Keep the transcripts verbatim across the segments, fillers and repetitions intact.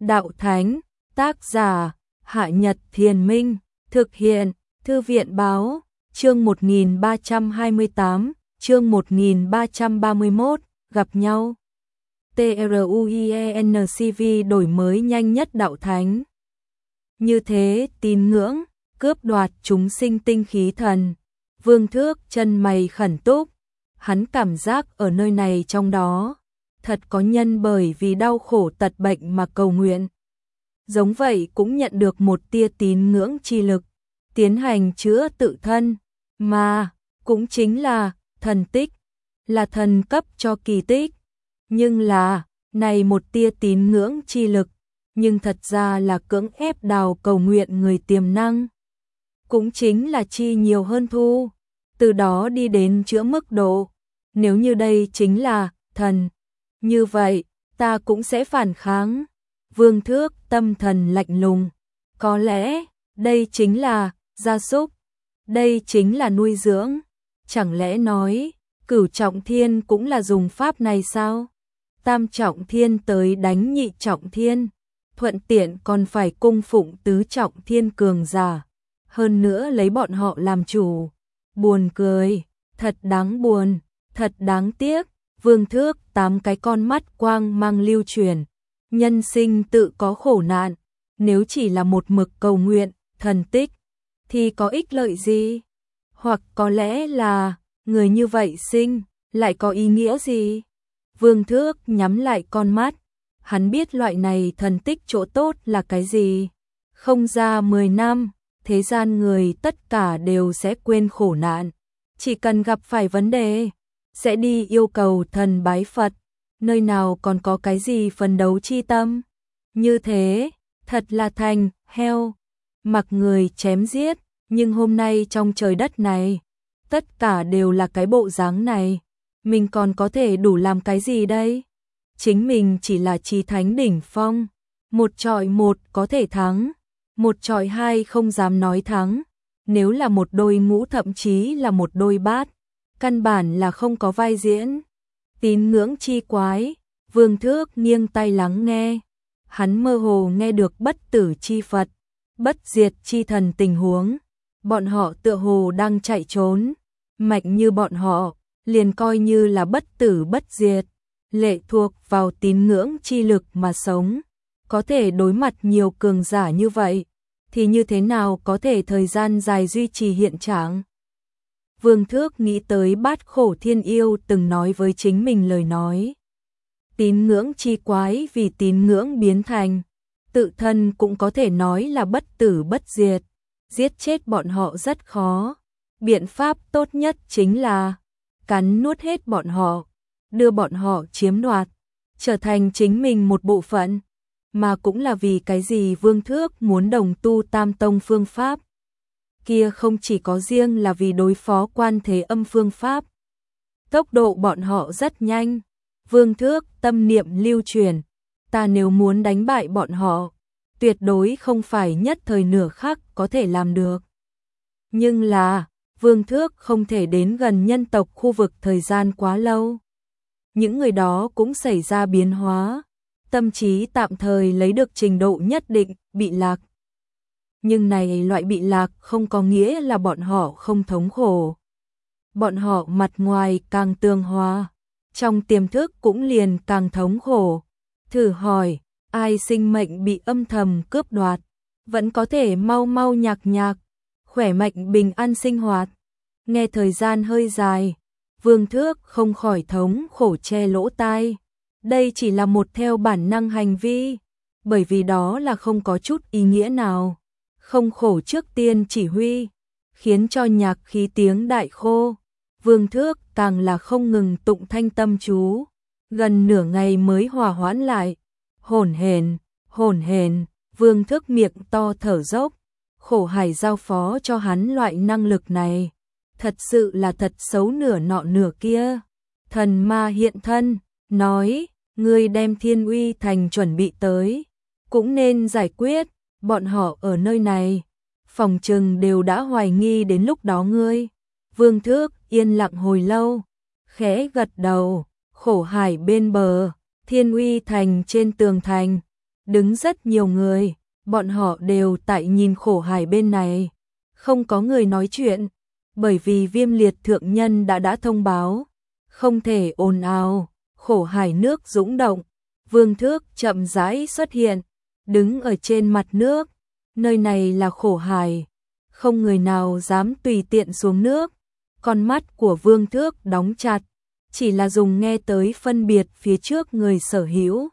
Đạo Thánh, tác giả, Hạ Nhật Thiền Minh, thực hiện, Thư viện Báo, chương một nghìn ba trăm hai mươi tám, chương một nghìn ba trăm ba mươi mốt, gặp nhau. TRUIENCV đổi mới nhanh nhất Đạo Thánh. Như thế, tín ngưỡng, cướp đoạt chúng sinh tinh khí thần. Vương Thước chân mày khẩn túc, hắn cảm giác ở nơi này trong đó, thật có nhân bởi vì đau khổ tật bệnh mà cầu nguyện. Giống vậy cũng nhận được một tia tín ngưỡng chi lực, tiến hành chữa tự thân, mà cũng chính là thần tích, là thần cấp cho kỳ tích. Nhưng là, này một tia tín ngưỡng chi lực, nhưng thật ra là cưỡng ép đào cầu nguyện người tiềm năng. Cũng chính là chi nhiều hơn thu, từ đó đi đến chữa mức độ. Nếu như đây chính là thần, như vậy, ta cũng sẽ phản kháng. Vương Thước tâm thần lạnh lùng, có lẽ, đây chính là gia súc, đây chính là nuôi dưỡng. Chẳng lẽ nói, Cửu Trọng Thiên cũng là dùng pháp này sao? Tam Trọng Thiên tới đánh Nhị Trọng Thiên, thuận tiện còn phải cung phụng Tứ Trọng Thiên cường giả, hơn nữa lấy bọn họ làm chủ. Buồn cười, thật đáng buồn, thật đáng tiếc. Vương Thước tám cái con mắt quang mang lưu truyền, nhân sinh tự có khổ nạn, nếu chỉ là một mực cầu nguyện, thần tích, thì có ích lợi gì? Hoặc có lẽ là, người như vậy sinh, lại có ý nghĩa gì? Vương Thước nhắm lại con mắt, hắn biết loại này thần tích chỗ tốt là cái gì. Không ra mười năm, thế gian người tất cả đều sẽ quên khổ nạn, chỉ cần gặp phải vấn đề, sẽ đi yêu cầu thần bái Phật, nơi nào còn có cái gì phấn đấu chi tâm. Như thế, thật là thành heo, mặc người chém giết, nhưng hôm nay trong trời đất này, tất cả đều là cái bộ dáng này, mình còn có thể đủ làm cái gì đây? Chính mình chỉ là chí thánh đỉnh phong, một chọi một có thể thắng, một chọi hai không dám nói thắng, nếu là một đôi ngũ thậm chí là một đôi bát, căn bản là không có vai diễn. Tín ngưỡng chi quái, Vương Thước nghiêng tai lắng nghe, hắn mơ hồ nghe được bất tử chi Phật, bất diệt chi thần tình huống, bọn họ tựa hồ đang chạy trốn, mạnh như bọn họ, liền coi như là bất tử bất diệt, lệ thuộc vào tín ngưỡng chi lực mà sống, có thể đối mặt nhiều cường giả như vậy, thì như thế nào có thể thời gian dài duy trì hiện trạng? Vương Thước nghĩ tới Bát Khổ Thiên Yêu từng nói với chính mình lời nói. Tín ngưỡng chi quái vì tín ngưỡng biến thành, tự thân cũng có thể nói là bất tử bất diệt, giết chết bọn họ rất khó. Biện pháp tốt nhất chính là cắn nuốt hết bọn họ, đưa bọn họ chiếm đoạt, trở thành chính mình một bộ phận. Mà cũng là vì cái gì Vương Thước muốn đồng tu Tam Tông phương pháp. Kia không chỉ có riêng là vì đối phó Quan Thế Âm phương pháp. Tốc độ bọn họ rất nhanh. Vương Thước tâm niệm lưu truyền, ta nếu muốn đánh bại bọn họ, tuyệt đối không phải nhất thời nửa khắc có thể làm được. Nhưng là, Vương Thước không thể đến gần nhân tộc khu vực thời gian quá lâu. Những người đó cũng xảy ra biến hóa, tâm trí tạm thời lấy được trình độ nhất định, bị lạc. Nhưng này loại bị lạc không có nghĩa là bọn họ không thống khổ. Bọn họ mặt ngoài càng tương hòa, trong tiềm thức cũng liền càng thống khổ. Thử hỏi, ai sinh mệnh bị âm thầm cướp đoạt, vẫn có thể mau mau nhạc nhạc, khỏe mạnh bình an sinh hoạt. Nghe thời gian hơi dài, Vương Thước không khỏi thống khổ che lỗ tai. Đây chỉ là một theo bản năng hành vi, bởi vì đó là không có chút ý nghĩa nào. Không khổ trước tiên chỉ huy, khiến cho nhạc khí tiếng đại khô. Vương Thước càng là không ngừng tụng thanh tâm chú, gần nửa ngày mới hòa hoãn lại. Hổn hển, hổn hển, Vương Thước miệng to thở dốc, khổ hải giao phó cho hắn loại năng lực này, thật sự là thật xấu nửa nọ nửa kia. Thần ma hiện thân, nói, ngươi đem Thiên Uy Thành chuẩn bị tới, cũng nên giải quyết, bọn họ ở nơi này, phòng trừng đều đã hoài nghi đến lúc đó ngươi. Vương Thước yên lặng hồi lâu, khẽ gật đầu, khổ hải bên bờ, Thiên Uy Thành trên tường thành, đứng rất nhiều người, bọn họ đều tại nhìn Khổ Hải bên này. Không có người nói chuyện, bởi vì Viêm Liệt thượng nhân đã đã thông báo, không thể ồn ào. Khổ Hải nước dũng động, Vương Thước chậm rãi xuất hiện, đứng ở trên mặt nước. Nơi này là Khổ Hải, không người nào dám tùy tiện xuống nước. Con mắt của Vương Thước đóng chặt, chỉ là dùng nghe tới phân biệt phía trước người sở hữu.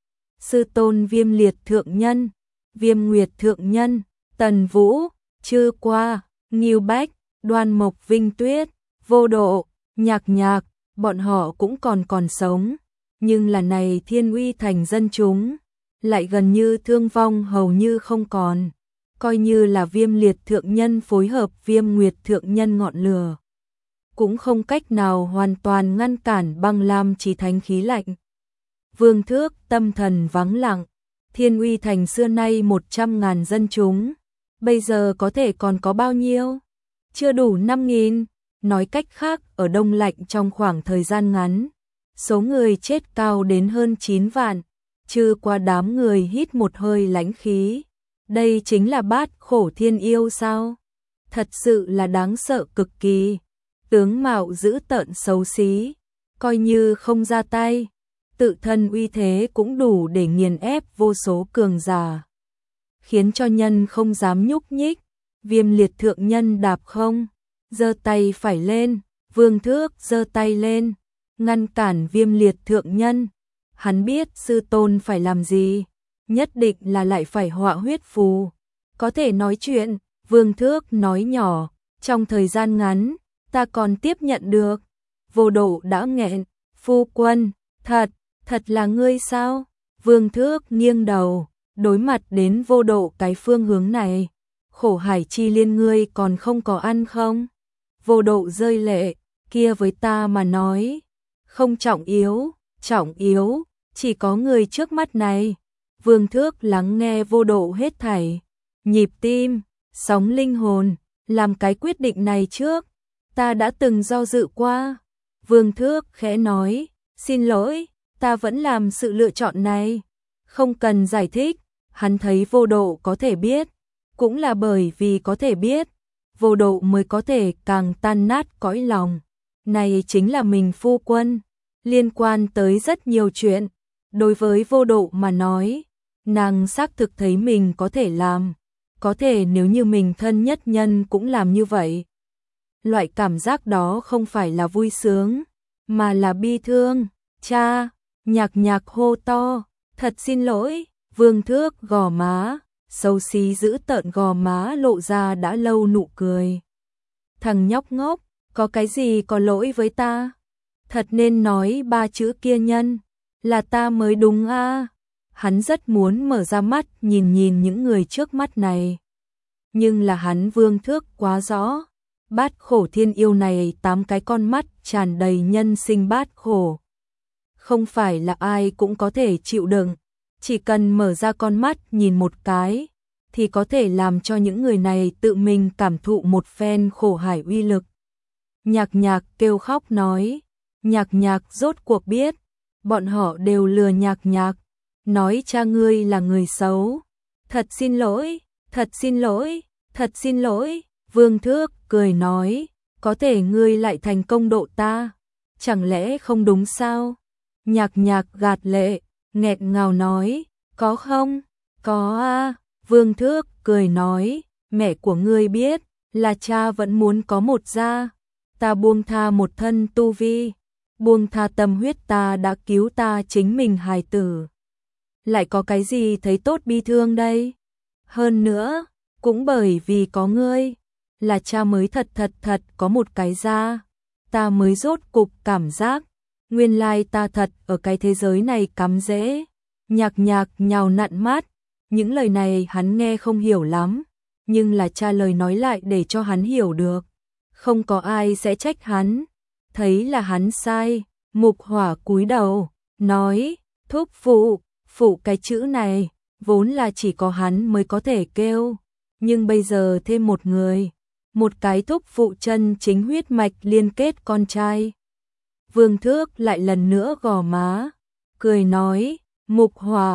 Sư tôn Viêm Liệt thượng nhân, Viêm Nguyệt thượng nhân, Tần Vũ, Chư Qua, Ngưu Bách, Đoan Mộc Vinh Tuyết, Vô Độ, Nhạc Nhạc, bọn họ cũng còn còn sống, nhưng là này Thiên Uy thành dân chúng, lại gần như thương vong hầu như không còn, coi như là Viêm Liệt thượng nhân phối hợp Viêm Nguyệt thượng nhân ngọn lửa, cũng không cách nào hoàn toàn ngăn cản băng lam chí thánh khí lạnh. Vương Thước tâm thần vắng lặng, Thiên Uy thành xưa nay một trăm ngàn dân chúng, bây giờ có thể còn có bao nhiêu? Chưa đủ năm nghìn, nói cách khác ở đông lạnh trong khoảng thời gian ngắn, số người chết cao đến hơn chín vạn, Chư Qua đám người hít một hơi lãnh khí. Đây chính là Bát Khổ Thiên Yêu sao? Thật sự là đáng sợ cực kỳ. Tướng mạo dữ tợn xấu xí, coi như không ra tay, tự thân uy thế cũng đủ để nghiền ép vô số cường giả, khiến cho nhân không dám nhúc nhích. Viêm Liệt thượng nhân đạp không, giơ tay phải lên, Vương Thước giơ tay lên, ngăn cản Viêm Liệt thượng nhân. Hắn biết sư tôn phải làm gì, nhất định là lại phải họa huyết phù. Có thể nói chuyện, Vương Thước nói nhỏ, trong thời gian ngắn, ta còn tiếp nhận được. Vô Độ đã nghẹn, phu quân, thật, thật là ngươi sao? Vương Thước nghiêng đầu, đối mặt đến Vô Độ cái phương hướng này. Khổ Hải chi liên ngươi còn không có ăn không? Vô Độ rơi lệ, kia với ta mà nói, không trọng yếu, trọng yếu, chỉ có người trước mắt này. Vương Thước lắng nghe Vô Độ hết thảy, nhịp tim, sóng linh hồn, làm cái quyết định này trước, ta đã từng do dự qua. Vương Thước khẽ nói, xin lỗi, ta vẫn làm sự lựa chọn này. Không cần giải thích, hắn thấy Vô Độ có thể biết, cũng là bởi vì có thể biết, Vô Độ mới có thể càng tan nát cõi lòng. Này chính là mình phu quân, liên quan tới rất nhiều chuyện. Đối với Vô Độ mà nói, nàng xác thực thấy mình có thể làm, có thể nếu như mình thân nhất nhân cũng làm như vậy. Loại cảm giác đó không phải là vui sướng, mà là bi thương. Cha, Nhạc Nhạc hô to, thật xin lỗi. Vương Thước gò má, xấu xí dữ tợn gò má lộ ra đã lâu nụ cười. Thằng nhóc ngốc, có cái gì có lỗi với ta? Thật nên nói ba chữ kia nhân, là ta mới đúng a. À. Hắn rất muốn mở ra mắt nhìn nhìn những người trước mắt này. Nhưng là hắn Vương Thước quá rõ. Bát Khổ Thiên Yêu này tám cái con mắt tràn đầy nhân sinh bát khổ. Không phải là ai cũng có thể chịu đựng. Chỉ cần mở ra con mắt nhìn một cái, thì có thể làm cho những người này tự mình cảm thụ một phen khổ hải uy lực. Nhạc Nhạc kêu khóc nói, Nhạc Nhạc rốt cuộc biết, bọn họ đều lừa Nhạc Nhạc, nói cha ngươi là người xấu. Thật xin lỗi, thật xin lỗi, thật xin lỗi. Vương Thước cười nói, có thể ngươi lại thành công độ ta, chẳng lẽ không đúng sao? Nhạc Nhạc gạt lệ, nghẹn ngào nói, có không? Có a. À. Vương Thước cười nói, mẹ của ngươi biết, là cha vẫn muốn có một gia. Ta buông tha một thân tu vi, buông tha tâm huyết ta đã cứu ta chính mình hài tử. Lại có cái gì thấy tốt bi thương đây? Hơn nữa, cũng bởi vì có ngươi, là cha mới thật thật thật có một cái gia. Ta mới rốt cục cảm giác, nguyên lai ta thật ở cái thế giới này cắm rễ. Nhạc Nhạc nhào nặn mắt, những lời này hắn nghe không hiểu lắm, nhưng là cha lời nói lại để cho hắn hiểu được. Không có ai sẽ trách hắn, thấy là hắn sai. Mục Hỏa cúi đầu, nói, thúc phụ, phụ cái chữ này, vốn là chỉ có hắn mới có thể kêu, nhưng bây giờ thêm một người, một cái thúc phụ chân chính huyết mạch liên kết con trai. Vương Thước lại lần nữa gò má, cười nói, Mục Hỏa,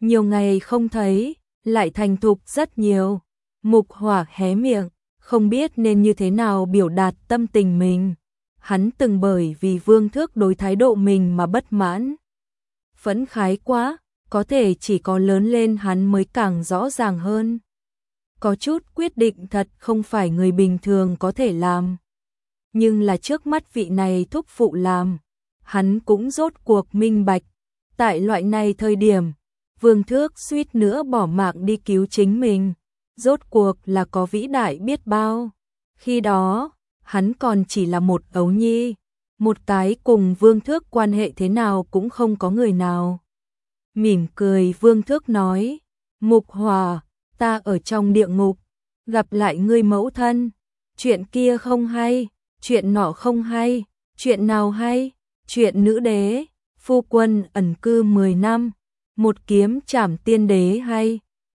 nhiều ngày không thấy, lại thành thục rất nhiều. Mục Hỏa hé miệng, không biết nên như thế nào biểu đạt tâm tình mình. Hắn từng bởi vì Vương Thước đối thái độ mình mà bất mãn. Phẫn khái quá, có thể chỉ có lớn lên hắn mới càng rõ ràng hơn. Có chút quyết định thật không phải người bình thường có thể làm. Nhưng là trước mắt vị này thúc phụ làm, hắn cũng rốt cuộc minh bạch. Tại loại này thời điểm, Vương Thước suýt nữa bỏ mạng đi cứu chính mình, rốt cuộc là có vĩ đại biết bao. Khi đó, hắn còn chỉ là một ấu nhi, một cái cùng Vương Thước quan hệ thế nào cũng không có người nào. Mỉm cười Vương Thước nói, Mục Hòa, ta ở trong địa ngục, gặp lại ngươi mẫu thân, chuyện kia không hay, chuyện nọ không hay, chuyện nào hay, chuyện nữ đế, phu quân ẩn cư mười năm, một kiếm trảm tiên đế hay,